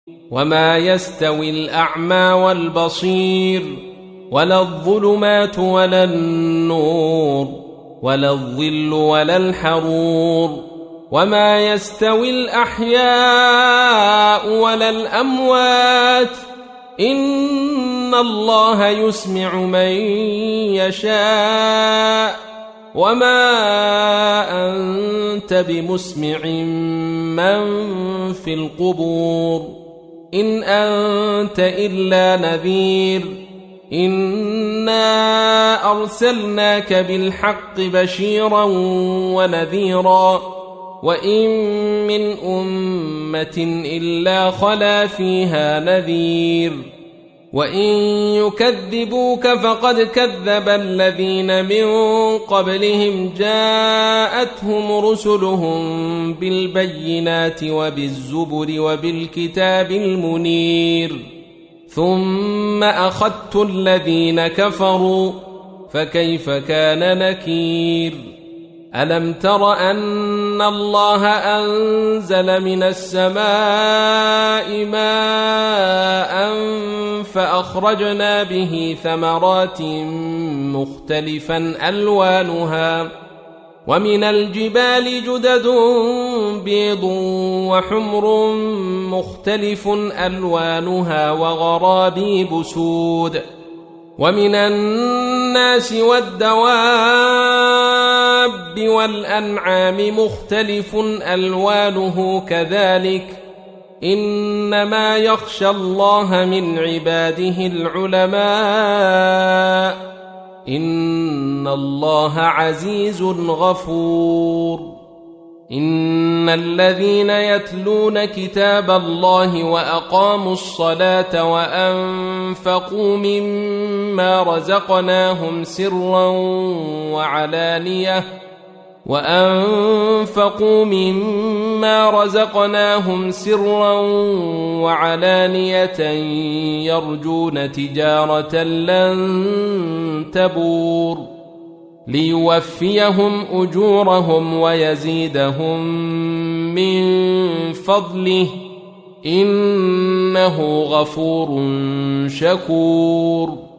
وما يستوي الأعمى والبصير ولا الظلمات ولا النور ولا الظل ولا الحرور وما يستوي الأحياء ولا الأموات إن الله يسمع من يشاء وما أنت بمسمع من في القبور إن أنت إلا نذير إنا أرسلناك بالحق بشيرا ونذيرا وإن من أمة إلا خلا فيها نذير وإن يكذبوك فقد كذب الذين من قبلهم جاءتهم رسلهم بالبينات وبالزبر وبالكتاب المنير ثم أخذت الذين كفروا فكيف كان نكير ألم تر أن الله أنزل من السماء ماء فأخرجنا به ثمرات مختلفا ألوانها ومن الجبال جدد بيض وحمر مختلف ألوانها وغرابيب سود ومن الناس والدواب والأنعام مختلف ألوانه كذلك إنما يخشى الله من عباده العلماء إن الله عزيز غفور إن الذين يتلون كتاب الله وأقاموا الصلاة وأنفقوا مما رزقناهم سرا وعلانية يرجون تجارة لن تبور ليوفيهم أجورهم ويزيدهم من فضله إنه غفور شكور